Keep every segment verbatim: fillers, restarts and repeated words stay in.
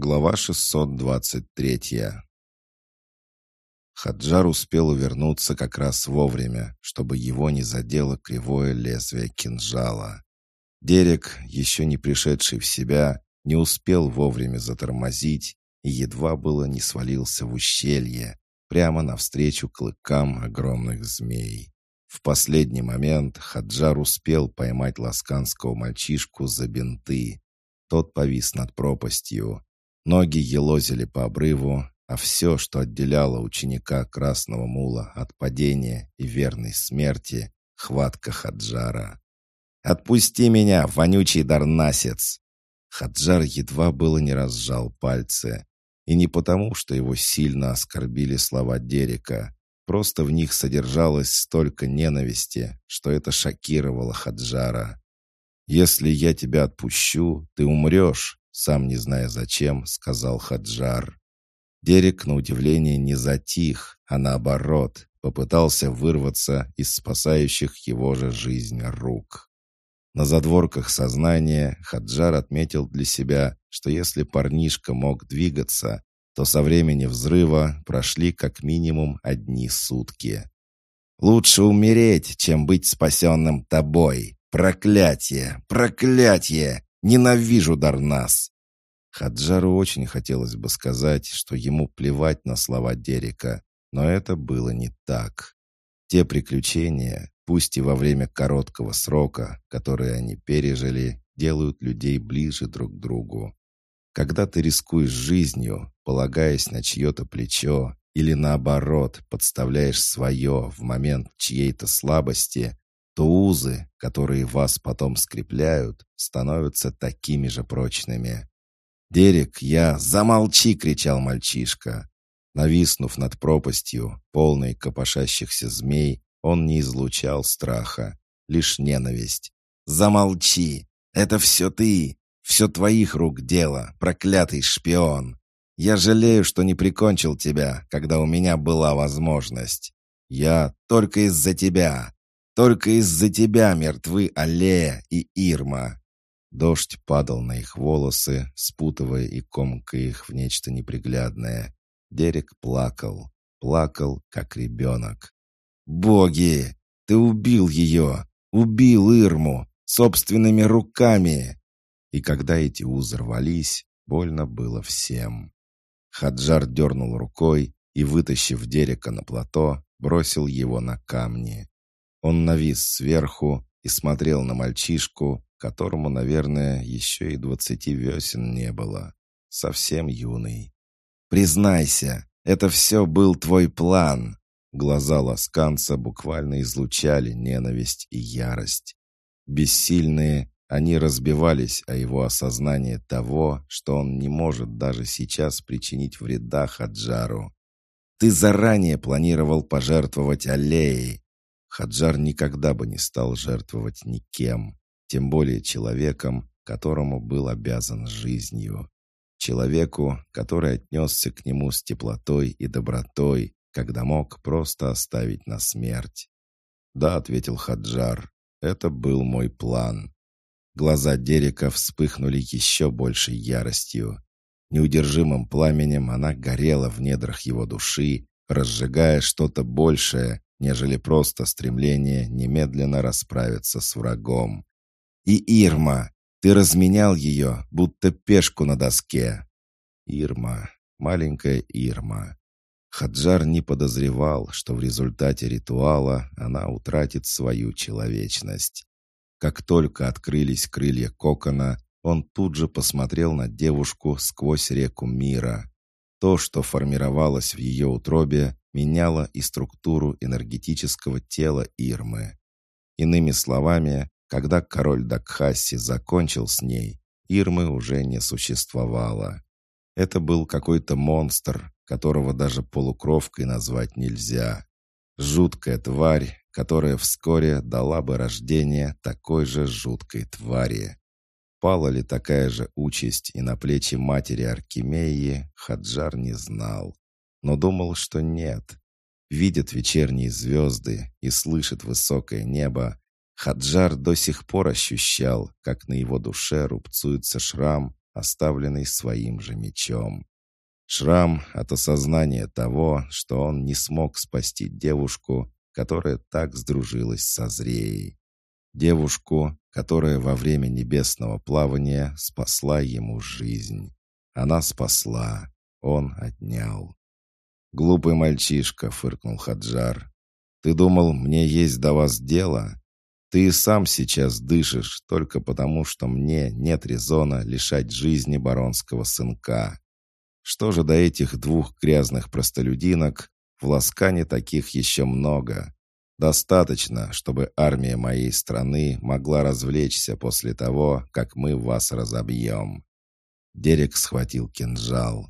Глава шестьсот двадцать три. Хаджар успел увернуться как раз вовремя, чтобы его не задело кривое лезвие кинжала. Дерек, еще не пришедший в себя, не успел вовремя затормозить и едва было не свалился в ущелье, прямо навстречу клыкам огромных змей. В последний момент Хаджар успел поймать ласканского мальчишку за бинты. Тот повис над пропастью. Ноги елозили по обрыву, а все, что отделяло ученика Красного Мула от падения и верной смерти — хватка Хаджара. «Отпусти меня, вонючий дарнасец!» Хаджар едва было не разжал пальцы. И не потому, что его сильно оскорбили слова Дерека. Просто в них содержалось столько ненависти, что это шокировало Хаджара. «Если я тебя отпущу, ты умрешь», сам не зная зачем, сказал Хаджар. Дерек, на удивление, не затих, а наоборот, попытался вырваться из спасающих его же жизнь рук. На задворках сознания Хаджар отметил для себя, что если парнишка мог двигаться, то со времени взрыва прошли как минимум одни сутки. «Лучше умереть, чем быть спасенным тобой! Проклятие! Проклятие! Ненавижу Дарнас!» Хаджару очень хотелось бы сказать, что ему плевать на слова Дерека, но это было не так. Те приключения, пусть и во время короткого срока, которые они пережили, делают людей ближе друг к другу. Когда ты рискуешь жизнью, полагаясь на чье-то плечо, или наоборот, подставляешь свое в момент чьей-то слабости, то узы, которые вас потом скрепляют, становятся такими же прочными. «Дерек, я...» «Замолчи!» — кричал мальчишка. Нависнув над пропастью, полной копошащихся змей, он не излучал страха, лишь ненависть. «Замолчи! Это все ты! Все твоих рук дело, проклятый шпион! Я жалею, что не прикончил тебя, когда у меня была возможность. Я только из-за тебя! Только из-за тебя мертвы Аллея и Ирма!» Дождь падал на их волосы, спутывая и комкая их в нечто неприглядное. Дерек плакал, плакал, как ребенок. «Боги! Ты убил ее! Убил Ирму! Собственными руками!» И когда эти узы рвались, больно было всем. Хаджар дернул рукой и, вытащив Дерека на плато, бросил его на камни. Он навис сверху и смотрел на мальчишку, которому, наверное, еще и двадцати весен не было. Совсем юный. «Признайся, это все был твой план!» Глаза ласканца буквально излучали ненависть и ярость. Бессильные, они разбивались о его осознание того, что он не может даже сейчас причинить вреда Хаджару. «Ты заранее планировал пожертвовать Аллеей!» Хаджар никогда бы не стал жертвовать никем, тем более человеком, которому был обязан жизнью. Человеку, который отнесся к нему с теплотой и добротой, когда мог просто оставить на смерть. «Да», — ответил Хаджар, — «это был мой план». Глаза Дерека вспыхнули еще большей яростью. Неудержимым пламенем она горела в недрах его души, разжигая что-то большее, нежели просто стремление немедленно расправиться с врагом. «И Ирма! Ты разменял ее, будто пешку на доске!» Ирма, маленькая Ирма. Хаджар не подозревал, что в результате ритуала она утратит свою человечность. Как только открылись крылья кокона, он тут же посмотрел на девушку сквозь реку мира. То, что формировалось в ее утробе, меняло и структуру энергетического тела Ирмы. Иными словами, когда король Дакхаси закончил с ней, Ирмы уже не существовало. Это был какой-то монстр, которого даже полукровкой назвать нельзя. Жуткая тварь, которая вскоре дала бы рождение такой же жуткой твари. Пала ли такая же участь и на плечи матери Аркемии, Хаджар не знал, но думал, что нет. Видит вечерние звезды и слышит высокое небо, Хаджар до сих пор ощущал, как на его душе рубцуется шрам, оставленный своим же мечом. Шрам от осознания того, что он не смог спасти девушку, которая так сдружилась со Зреей. Девушку, которая во время небесного плавания спасла ему жизнь. Она спасла, он отнял. «Глупый мальчишка», — фыркнул Хаджар. «Ты думал, мне есть до вас дело? Ты и сам сейчас дышишь только потому, что мне нет резона лишать жизни баронского сынка. Что же до этих двух грязных простолюдинок, в Ласкане таких еще много. Достаточно, чтобы армия моей страны могла развлечься после того, как мы вас разобьем». Дерек схватил кинжал.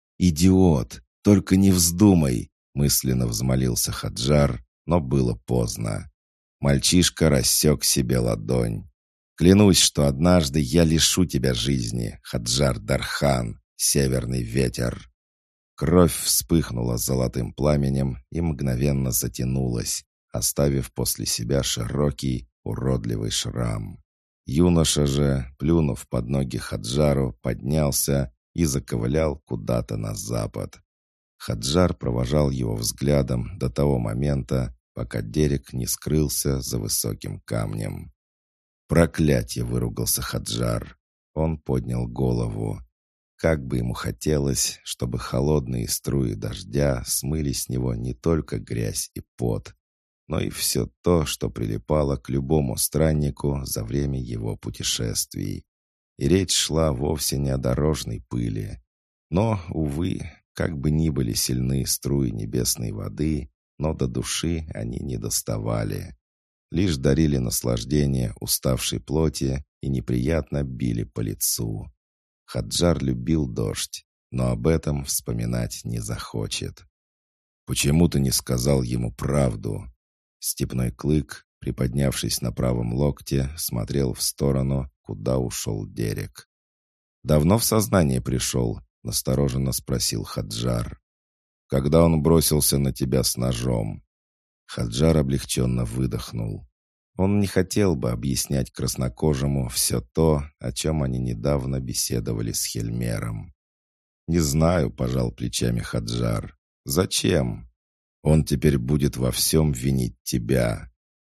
«Идиот! Только не вздумай!» — мысленно взмолился Хаджар, но было поздно. Мальчишка рассек себе ладонь. «Клянусь, что однажды я лишу тебя жизни, Хаджар Дархан, северный ветер!» Кровь вспыхнула золотым пламенем и мгновенно затянулась, оставив после себя широкий, уродливый шрам. Юноша же, плюнув под ноги Хаджару, поднялся и заковылял куда-то на запад. Хаджар провожал его взглядом до того момента, пока Дерек не скрылся за высоким камнем. «Проклятье!» — выругался Хаджар. Он поднял голову. Как бы ему хотелось, чтобы холодные струи дождя смыли с него не только грязь и пот, но и все то, что прилипало к любому страннику за время его путешествий. И речь шла вовсе не о дорожной пыли. Но, увы, как бы ни были сильны струи небесной воды, но до души они не доставали. Лишь дарили наслаждение уставшей плоти и неприятно били по лицу. Хаджар любил дождь, но об этом вспоминать не захочет. «Почему ты не сказал ему правду?» Степной клык, приподнявшись на правом локте, смотрел в сторону, куда ушел Дерек. «Давно в сознание пришел?» — настороженно спросил Хаджар. «Когда он бросился на тебя с ножом?» Хаджар облегченно выдохнул. Он не хотел бы объяснять краснокожему все то, о чем они недавно беседовали с Хельмером. «Не знаю», — пожал плечами Хаджар. «Зачем? Он теперь будет во всем винить тебя».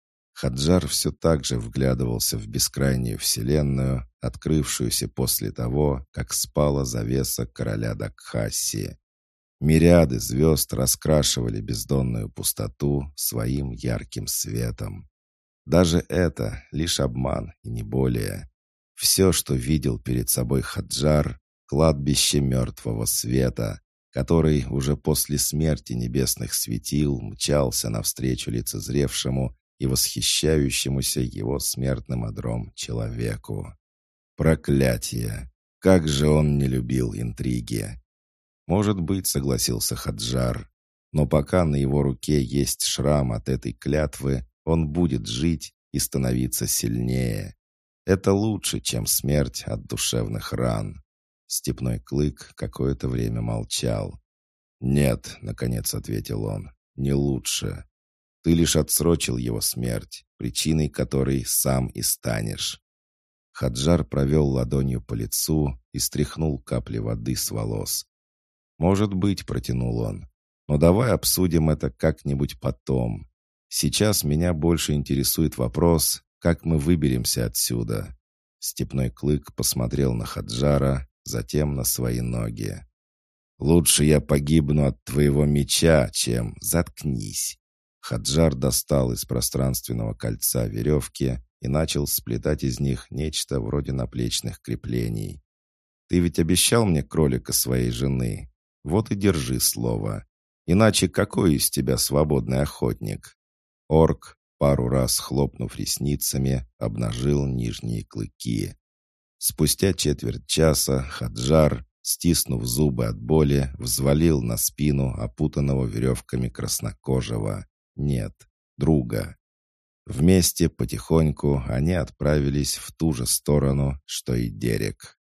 Хаджар все так же вглядывался в бескрайнюю вселенную, открывшуюся после того, как спала завеса короля Дакхаси. Мириады звезд раскрашивали бездонную пустоту своим ярким светом. Даже это лишь обман и не более. Все, что видел перед собой Хаджар, кладбище мертвого света, который уже после смерти небесных светил мчался навстречу лицезревшему и восхищающемуся его смертным одром человеку. Проклятие! Как же он не любил интриги! «Может быть», — согласился Хаджар, «но пока на его руке есть шрам от этой клятвы, он будет жить и становиться сильнее. Это лучше, чем смерть от душевных ран». Степной клык какое-то время молчал. «Нет», — наконец ответил он, — «не лучше. Ты лишь отсрочил его смерть, причиной которой сам и станешь». Хаджар провел ладонью по лицу и стряхнул капли воды с волос. «Может быть», — протянул он, — «но давай обсудим это как-нибудь потом. Сейчас меня больше интересует вопрос, как мы выберемся отсюда». Степной клык посмотрел на Хаджара, затем на свои ноги. «Лучше я погибну от твоего меча, чем заткнись». Хаджар достал из пространственного кольца веревки и начал сплетать из них нечто вроде наплечных креплений. «Ты ведь обещал мне кролика своей жены? Вот и держи слово. Иначе какой из тебя свободный охотник?» Орк, пару раз хлопнув ресницами, обнажил нижние клыки. Спустя четверть часа Хаджар, стиснув зубы от боли, взвалил на спину опутанного веревками краснокожего. Нет, друга. Вместе потихоньку они отправились в ту же сторону, что и Дерек.